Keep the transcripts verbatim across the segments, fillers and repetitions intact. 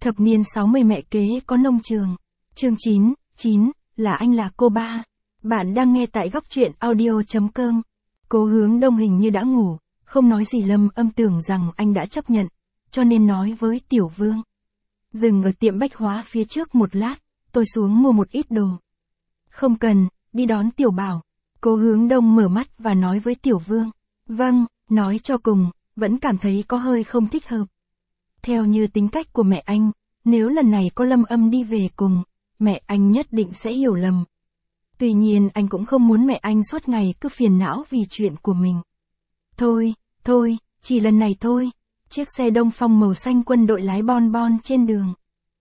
Thập niên sáu mươi mẹ kế có nông trường. Chương chín, chín, là anh là cô ba. Bạn đang nghe tại góc truyện audio chấm com. Cố Hướng Đông hình như đã ngủ, không nói gì. Lâm Âm tưởng rằng anh đã chấp nhận, cho nên nói với Tiểu Vương. Dừng ở tiệm bách hóa phía trước một lát, tôi xuống mua một ít đồ. Không cần, đi đón Tiểu Bảo. Cố Hướng Đông mở mắt và nói với Tiểu Vương. Vâng, nói cho cùng, vẫn cảm thấy có hơi không thích hợp. Theo như tính cách của mẹ anh, nếu lần này có Lâm Âm đi về cùng, mẹ anh nhất định sẽ hiểu lầm. Tuy nhiên anh cũng không muốn mẹ anh suốt ngày cứ phiền não vì chuyện của mình. Thôi, thôi, chỉ lần này thôi. Chiếc xe Đông Phong màu xanh quân đội lái bon bon trên đường.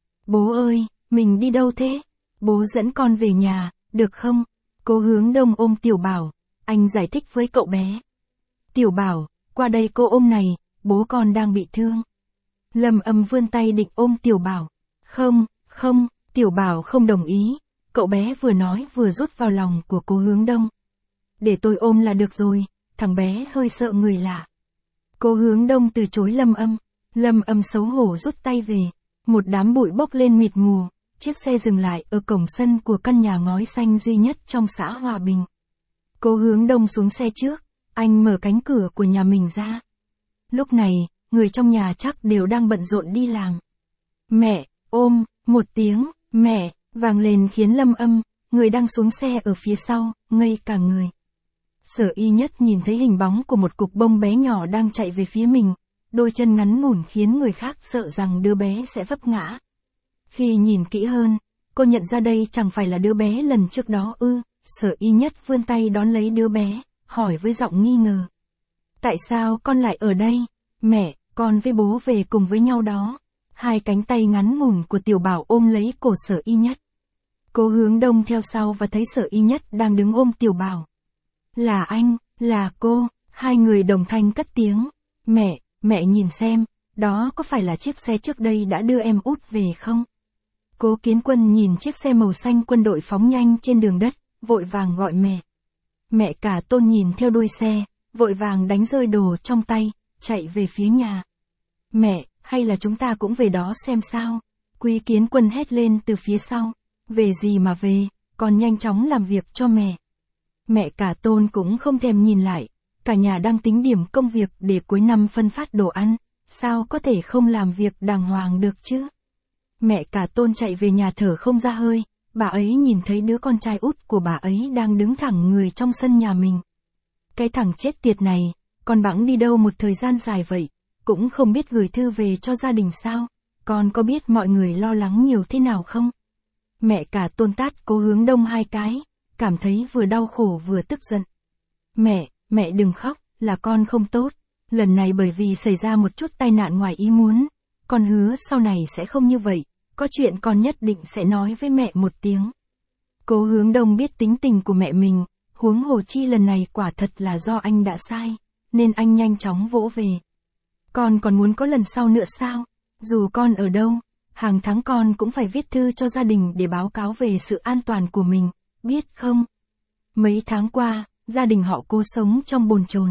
Bố ơi, mình đi đâu thế? Bố dẫn con về nhà, được không? Cố Hướng Đông ôm Tiểu Bảo, anh giải thích với cậu bé. Tiểu Bảo, qua đây cô ôm này, bố con đang bị thương. Lâm Âm vươn tay định ôm Tiểu Bảo. Không, không, Tiểu Bảo không đồng ý. Cậu bé vừa nói vừa rút vào lòng của Cố Hướng Đông. Để tôi ôm là được rồi, thằng bé hơi sợ người lạ. Cố Hướng Đông từ chối Lâm Âm. Lâm Âm xấu hổ rút tay về. Một đám bụi bốc lên mịt mù, chiếc xe dừng lại ở cổng sân của căn nhà ngói xanh duy nhất trong xã Hòa Bình. Cố Hướng Đông xuống xe trước, anh mở cánh cửa của nhà mình ra. Lúc này, người trong nhà chắc đều đang bận rộn đi làm. Mẹ, ôm, một tiếng, mẹ, vang lên khiến Lâm Âm, người đang xuống xe ở phía sau, ngây cả người. Sở Y Nhất nhìn thấy hình bóng của một cục bông bé nhỏ đang chạy về phía mình, đôi chân ngắn ngủn khiến người khác sợ rằng đứa bé sẽ vấp ngã. Khi nhìn kỹ hơn, cô nhận ra đây chẳng phải là đứa bé lần trước đó ư. Sở Y Nhất vươn tay đón lấy đứa bé, hỏi với giọng nghi ngờ. Tại sao con lại ở đây? Mẹ, con với bố về cùng với nhau đó. Hai cánh tay ngắn ngủn của Tiểu Bảo ôm lấy cổ Sở Y Nhất. Cố Hướng Đông theo sau và thấy Sở Y Nhất đang đứng ôm Tiểu Bảo. Là anh, là cô, hai người đồng thanh cất tiếng. Mẹ, mẹ nhìn xem, đó có phải là chiếc xe trước đây đã đưa em út về không? Cố Kiến Quân nhìn chiếc xe màu xanh quân đội phóng nhanh trên đường đất, vội vàng gọi mẹ. Mẹ Cả Tôn nhìn theo đuôi xe, vội vàng đánh rơi đồ trong tay, chạy về phía nhà. Mẹ, hay là chúng ta cũng về đó xem sao? Quý Kiến Quân hét lên từ phía sau. Về gì mà về, con nhanh chóng làm việc cho mẹ. Mẹ Cả Tôn cũng không thèm nhìn lại, cả nhà đang tính điểm công việc để cuối năm phân phát đồ ăn, sao có thể không làm việc đàng hoàng được chứ? Mẹ Cả Tôn chạy về nhà thở không ra hơi, bà ấy nhìn thấy đứa con trai út của bà ấy đang đứng thẳng người trong sân nhà mình. Cái thằng chết tiệt này, con bẵng đi đâu một thời gian dài vậy, cũng không biết gửi thư về cho gia đình sao? Con có biết mọi người lo lắng nhiều thế nào không? Mẹ Cả Tôn tát Cố Hướng Đông hai cái, cảm thấy vừa đau khổ vừa tức giận. Mẹ, mẹ đừng khóc, là con không tốt. Lần này bởi vì xảy ra một chút tai nạn ngoài ý muốn. Con hứa sau này sẽ không như vậy, có chuyện con nhất định sẽ nói với mẹ một tiếng. Cố Hướng Đông biết tính tình của mẹ mình, huống hồ chi lần này quả thật là do anh đã sai, nên anh nhanh chóng vỗ về. Con còn muốn có lần sau nữa sao? Dù con ở đâu, hàng tháng con cũng phải viết thư cho gia đình để báo cáo về sự an toàn của mình, biết không? Mấy tháng qua, gia đình họ Cố sống trong bồn chồn.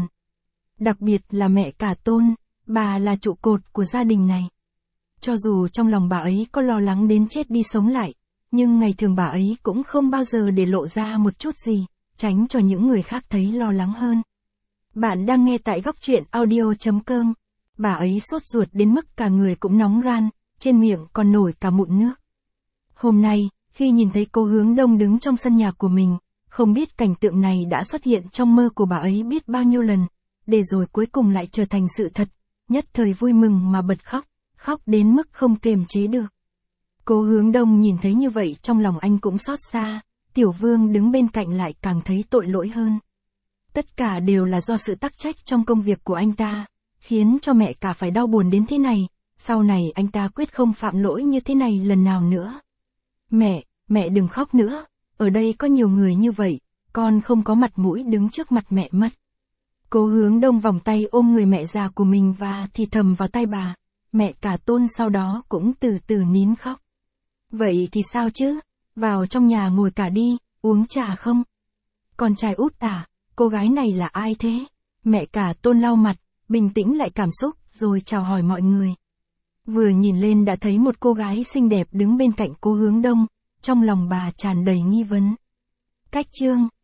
Đặc biệt là mẹ Cả Tôn, bà là trụ cột của gia đình này. Cho dù trong lòng bà ấy có lo lắng đến chết đi sống lại, nhưng ngày thường bà ấy cũng không bao giờ để lộ ra một chút gì, tránh cho những người khác thấy lo lắng hơn. Bạn đang nghe tại góc truyện audio chấm com. Bà ấy sốt ruột đến mức cả người cũng nóng ran, trên miệng còn nổi cả mụn nước. Hôm nay, khi nhìn thấy Cố Hướng Đông đứng trong sân nhà của mình, không biết cảnh tượng này đã xuất hiện trong mơ của bà ấy biết bao nhiêu lần, để rồi cuối cùng lại trở thành sự thật, nhất thời vui mừng mà bật khóc, khóc đến mức không kiềm chế được. Cố Hướng Đông nhìn thấy như vậy trong lòng anh cũng xót xa, Tiểu Vương đứng bên cạnh lại càng thấy tội lỗi hơn. Tất cả đều là do sự tắc trách trong công việc của anh ta, khiến cho mẹ Cả phải đau buồn đến thế này, sau này anh ta quyết không phạm lỗi như thế này lần nào nữa. Mẹ, mẹ đừng khóc nữa, ở đây có nhiều người như vậy, con không có mặt mũi đứng trước mặt mẹ mất. Cố Hướng Đông vòng tay ôm người mẹ già của mình và thì thầm vào tai bà, mẹ Cả Tôn sau đó cũng từ từ nín khóc. Vậy thì sao chứ, vào trong nhà ngồi cả đi, uống trà không? Con trai út à, cô gái này là ai thế? Mẹ Cả Tôn lau mặt, bình tĩnh lại cảm xúc, rồi chào hỏi mọi người. Vừa nhìn lên đã thấy một cô gái xinh đẹp đứng bên cạnh Cố Hướng Đông, trong lòng bà tràn đầy nghi vấn. Cách chương